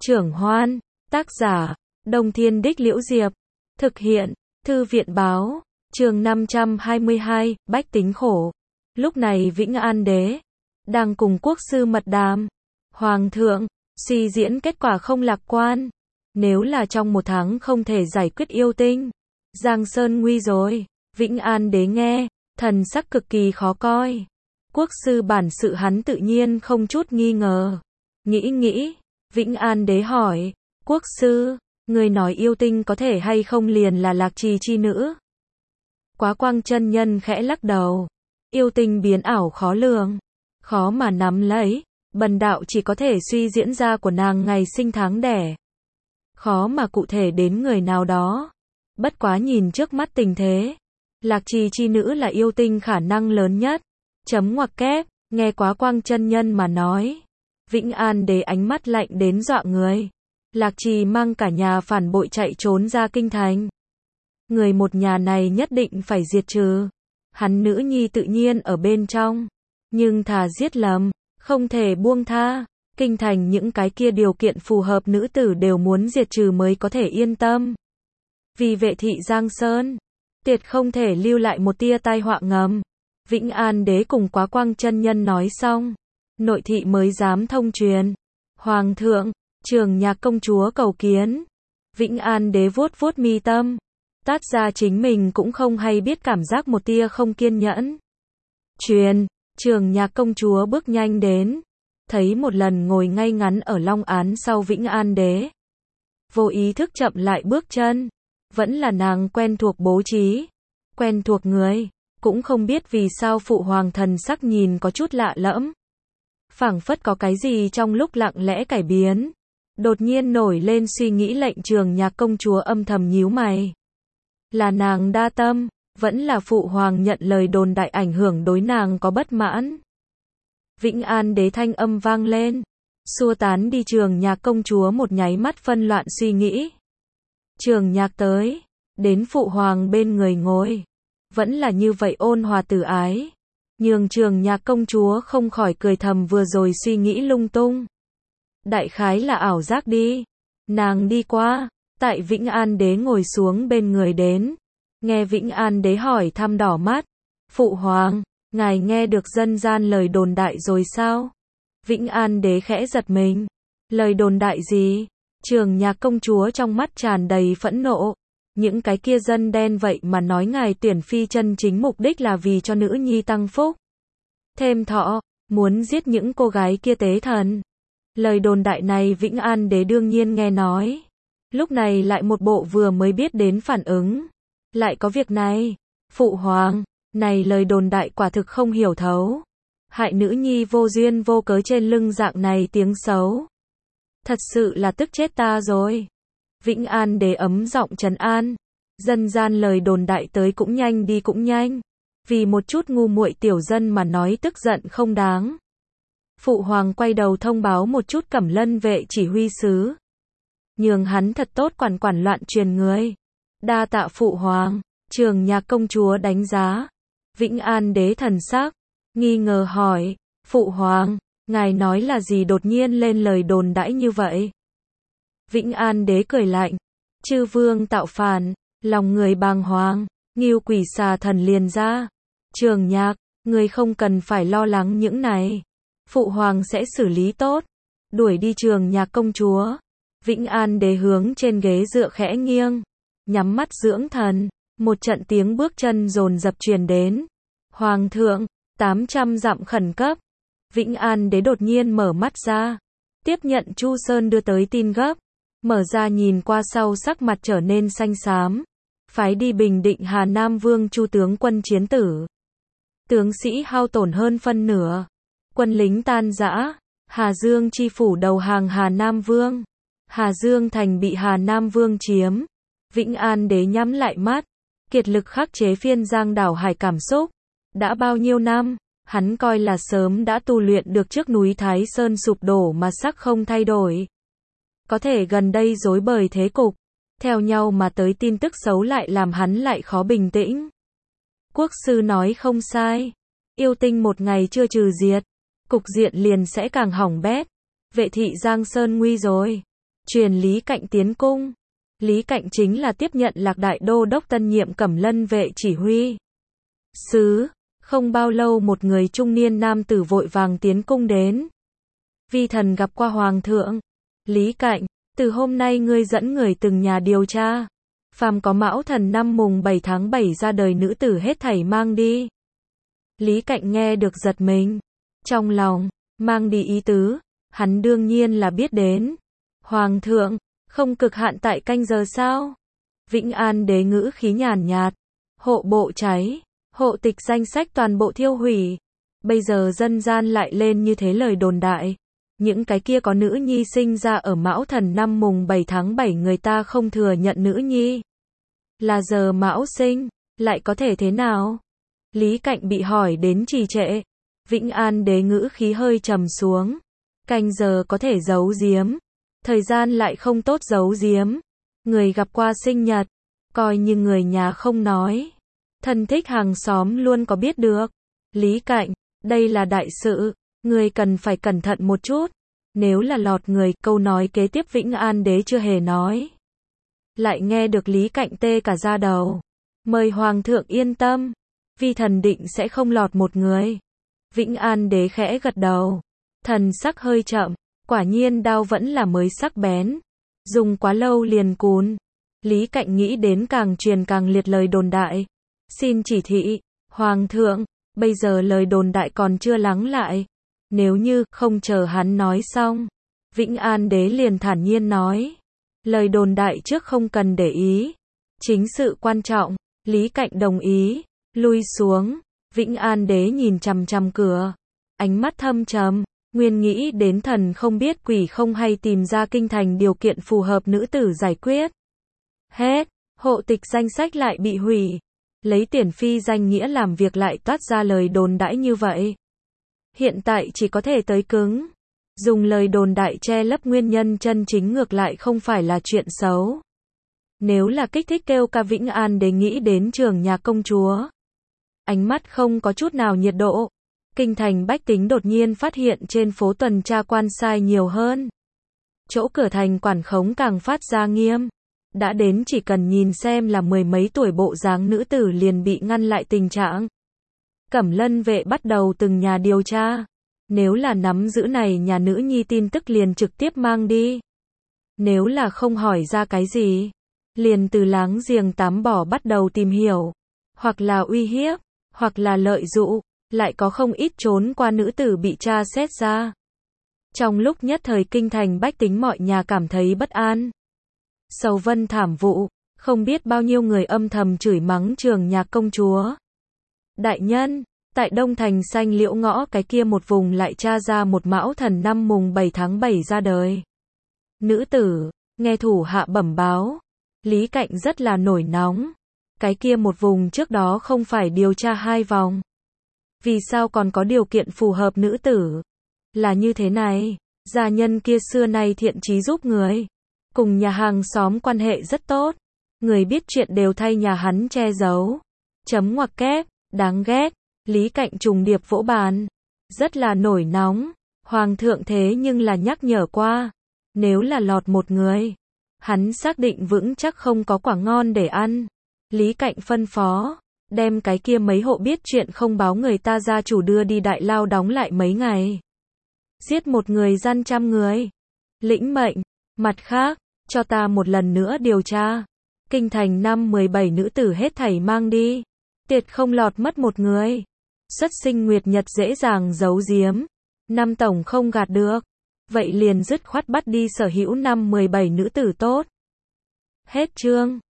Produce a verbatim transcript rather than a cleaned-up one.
Trưởng Hoan, tác giả, Đông Thiên Đích Liễu Diệp, thực hiện, Thư viện Báo, chương năm trăm hai mươi hai, Bách Tính Khổ. Lúc này Vĩnh An Đế đang cùng quốc sư mật đàm. Hoàng thượng, suy diễn kết quả không lạc quan. Nếu là trong một tháng không thể giải quyết yêu tinh, Giang Sơn nguy rồi. Vĩnh An Đế nghe, thần sắc cực kỳ khó coi. Quốc sư bản sự hắn tự nhiên không chút nghi ngờ. Nghĩ nghĩ, Vĩnh An Đế hỏi, quốc sư, người nói yêu tinh có thể hay không liền là Lạc Trì chi nữ? Quá Quang chân nhân khẽ lắc đầu. Yêu tinh biến ảo khó lường, khó mà nắm lấy, bần đạo chỉ có thể suy diễn ra của nàng ngày sinh tháng đẻ. Khó mà cụ thể đến người nào đó. Bất quá nhìn trước mắt tình thế, Lạc Trì chi nữ là yêu tinh khả năng lớn nhất. Chấm ngoặc kép, nghe Quá Quang chân nhân mà nói. Vĩnh An Đế ánh mắt lạnh đến dọa người. Lạc Trì mang cả nhà phản bội chạy trốn ra kinh thành. Người một nhà này nhất định phải diệt trừ. Hắn nữ nhi tự nhiên ở bên trong. Nhưng thà giết lầm, không thể buông tha. Kinh thành những cái kia điều kiện phù hợp nữ tử đều muốn diệt trừ mới có thể yên tâm. Vì vệ thị Giang Sơn, tuyệt không thể lưu lại một tia tai họa ngầm. Vĩnh An Đế cùng Quá Quang chân nhân nói xong, nội thị mới dám thông truyền. Hoàng thượng, Trường Nhạc công chúa cầu kiến. Vĩnh An Đế vuốt vuốt mi tâm, tát ra chính mình cũng không hay biết cảm giác một tia không kiên nhẫn. Truyền, Trường Nhạc công chúa bước nhanh đến, thấy một lần ngồi ngay ngắn ở long án sau Vĩnh An Đế. Vô ý thức chậm lại bước chân, vẫn là nàng quen thuộc bố trí, quen thuộc người. Cũng không biết vì sao phụ hoàng thần sắc nhìn có chút lạ lẫm. Phảng phất có cái gì trong lúc lặng lẽ cải biến. Đột nhiên nổi lên suy nghĩ lệnh Trường Nhạc công chúa âm thầm nhíu mày. Là nàng đa tâm, vẫn là phụ hoàng nhận lời đồn đại ảnh hưởng đối nàng có bất mãn. Vĩnh An Đế thanh âm vang lên, xua tán đi Trường Nhạc công chúa một nháy mắt phân loạn suy nghĩ. Trường Nhạc tới, đến phụ hoàng bên người ngồi. Vẫn là như vậy ôn hòa từ ái. Nhường Trường Nhạc công chúa không khỏi cười thầm vừa rồi suy nghĩ lung tung. Đại khái là ảo giác đi. Nàng đi qua, tại Vĩnh An Đế ngồi xuống bên người đến. Nghe Vĩnh An Đế hỏi thăm đỏ mắt. Phụ hoàng, ngài nghe được dân gian lời đồn đại rồi sao? Vĩnh An Đế khẽ giật mình. Lời đồn đại gì? Trường Nhạc công chúa trong mắt tràn đầy phẫn nộ. Những cái kia dân đen vậy mà nói ngài tuyển phi chân chính mục đích là vì cho nữ nhi tăng phúc, thêm thọ, muốn giết những cô gái kia tế thần. Lời đồn đại này Vĩnh An Đế đương nhiên nghe nói. Lúc này lại một bộ vừa mới biết đến phản ứng. Lại có việc này. Phụ hoàng, này lời đồn đại quả thực không hiểu thấu. Hại nữ nhi vô duyên vô cớ trên lưng dạng này tiếng xấu. Thật sự là tức chết ta rồi. Vĩnh An Đế ấm giọng trấn an. Dân gian lời đồn đại tới cũng nhanh đi cũng nhanh. Vì một chút ngu muội tiểu dân mà nói tức giận không đáng. Phụ hoàng quay đầu thông báo một chút Cẩm Lân vệ chỉ huy sứ. Nhường hắn thật tốt quản quản loạn truyền người. Đa tạ phụ hoàng. Trường Nhạc công chúa đánh giá. Vĩnh An Đế thần sắc, nghi ngờ hỏi. Phụ hoàng, ngài nói là gì đột nhiên lên lời đồn đãi như vậy? Vĩnh An Đế cười lạnh. Chư vương tạo phản, lòng người bàng hoàng, ngưu quỷ xà thần liền ra. Trường Nhạc, người không cần phải lo lắng những này. Phụ hoàng sẽ xử lý tốt. Đuổi đi Trường Nhạc công chúa. Vĩnh An Đế hướng trên ghế dựa khẽ nghiêng, nhắm mắt dưỡng thần. Một trận tiếng bước chân dồn dập truyền đến. Hoàng thượng, tám trăm dặm khẩn cấp. Vĩnh An Đế đột nhiên mở mắt ra, tiếp nhận Chu Sơn đưa tới tin gấp. Mở ra nhìn qua sau sắc mặt trở nên xanh xám. Phái đi Bình Định Hà Nam Vương Chu tướng quân chiến tử. Tướng sĩ hao tổn hơn phân nửa. Quân lính tan rã. Hà Dương chi phủ đầu hàng Hà Nam Vương. Hà Dương thành bị Hà Nam Vương chiếm. Vĩnh An Đế nhắm lại mắt, kiệt lực khắc chế phiên giang đảo hải cảm xúc. Đã bao nhiêu năm, hắn coi là sớm đã tu luyện được trước núi Thái Sơn sụp đổ mà sắc không thay đổi. Có thể gần đây rối bời thế cục, theo nhau mà tới tin tức xấu lại làm hắn lại khó bình tĩnh. Quốc sư nói không sai, yêu tinh một ngày chưa trừ diệt, cục diện liền sẽ càng hỏng bét. Vệ thị Giang Sơn nguy rồi. truyền Lý Cạnh tiến cung. Lý Cạnh chính là tiếp nhận Lạc Đại Đô đốc tân nhiệm Cẩm Lân vệ chỉ huy sứ. Không bao lâu một người trung niên nam tử vội vàng tiến cung đến. Vi thần gặp qua hoàng thượng. Lý Cạnh, từ hôm nay ngươi dẫn người từng nhà điều tra. Phàm có Mão Thần năm mùng bảy tháng bảy ra đời nữ tử hết thảy mang đi. Lý Cạnh nghe được giật mình. Trong lòng, mang đi ý tứ, hắn đương nhiên là biết đến. Hoàng thượng, không cực hạn tại canh giờ sao? Vĩnh An đế ngữ khí nhàn nhạt. Hộ bộ cháy, hộ tịch danh sách toàn bộ thiêu hủy. Bây giờ dân gian lại lên như thế lời đồn đại. Những cái kia có nữ nhi sinh ra ở Mão Thần năm mùng bảy tháng bảy người ta không thừa nhận nữ nhi. Là giờ Mão sinh, lại có thể thế nào? Lý Cạnh bị hỏi đến trì trệ. Vĩnh An đế ngữ khí hơi trầm xuống. Canh giờ có thể giấu giếm. Thời gian lại không tốt giấu giếm. Người gặp qua sinh nhật, coi như người nhà không nói. Thân thích hàng xóm luôn có biết được. Lý Cạnh, đây là đại sự, người cần phải cẩn thận một chút. Nếu là lọt người, câu nói kế tiếp Vĩnh An đế chưa hề nói. Lại nghe được Lý Cạnh tê cả da đầu. Mời hoàng thượng yên tâm, vi thần định sẽ không lọt một người. Vĩnh An đế khẽ gật đầu. Thần sắc hơi chậm, quả nhiên đao vẫn là mới sắc bén. Dùng quá lâu liền cùn. Lý Cạnh nghĩ đến càng truyền càng liệt lời đồn đại. Xin chỉ thị, hoàng thượng, bây giờ lời đồn đại còn chưa lắng lại. Nếu như không chờ hắn nói xong, Vĩnh An đế liền thản nhiên nói. Lời đồn đại trước không cần để ý. Chính sự quan trọng. Lý Cạnh đồng ý. Lui xuống. Vĩnh An đế nhìn chằm chằm cửa. Ánh mắt thâm trầm. Nguyên nghĩ đến thần không biết quỷ không hay tìm ra kinh thành điều kiện phù hợp nữ tử giải quyết. Hết. Hộ tịch danh sách lại bị hủy. Lấy tiền phi danh nghĩa làm việc lại toát ra lời đồn đãi như vậy. Hiện tại chỉ có thể tới cứng. Dùng lời đồn đại che lấp nguyên nhân chân chính ngược lại không phải là chuyện xấu. Nếu là kích thích kêu ca Vĩnh An đế nghĩ đến trường nhà công chúa. Ánh mắt không có chút nào nhiệt độ. Kinh thành bách tính đột nhiên phát hiện trên phố tuần tra quan sai nhiều hơn. Chỗ cửa thành quản khống càng phát ra nghiêm. Đã đến chỉ cần nhìn xem là mười mấy tuổi bộ dáng nữ tử liền bị ngăn lại tình trạng. Cẩm Lân vệ bắt đầu từng nhà điều tra. Nếu là nắm giữ này nhà nữ nhi tin tức liền trực tiếp mang đi. Nếu là không hỏi ra cái gì, liền từ láng giềng tắm bỏ bắt đầu tìm hiểu. Hoặc là uy hiếp, hoặc là lợi dụ, lại có không ít trốn qua nữ tử bị tra xét ra. Trong lúc nhất thời kinh thành bách tính mọi nhà cảm thấy bất an. Sầu vân thảm vụ, không biết bao nhiêu người âm thầm chửi mắng trường nhà công chúa. Đại nhân, tại Đông Thành Xanh Liễu ngõ cái kia một vùng lại tra ra một Mão Thần năm mùng bảy tháng bảy ra đời. Nữ tử, nghe thủ hạ bẩm báo. Lý Cạnh rất là nổi nóng. Cái kia một vùng trước đó không phải điều tra hai vòng. Vì sao còn có điều kiện phù hợp nữ tử? Là như thế này, gia nhân kia xưa nay thiện chí giúp người. Cùng nhà hàng xóm quan hệ rất tốt. Người biết chuyện đều thay nhà hắn che giấu. Chấm ngoặc kép, đáng ghét. Lý Cạnh trùng điệp vỗ bàn. Rất là nổi nóng. Hoàng thượng thế nhưng là nhắc nhở qua. Nếu là lọt một người, hắn xác định vững chắc không có quả ngon để ăn. Lý Cạnh phân phó. Đem cái kia mấy hộ biết chuyện không báo người ta gia chủ đưa đi đại lao đóng lại mấy ngày. Giết một người gian trăm người. Lĩnh mệnh. Mặt khác, cho ta một lần nữa điều tra. Kinh thành năm mười bảy nữ tử hết thảy mang đi. Tiệt không lọt mất một người. Xuất sinh nguyệt nhật dễ dàng giấu giếm. Năm tổng không gạt được. Vậy liền dứt khoát bắt đi sở hữu năm mười bảy nữ tử tốt. Hết chương.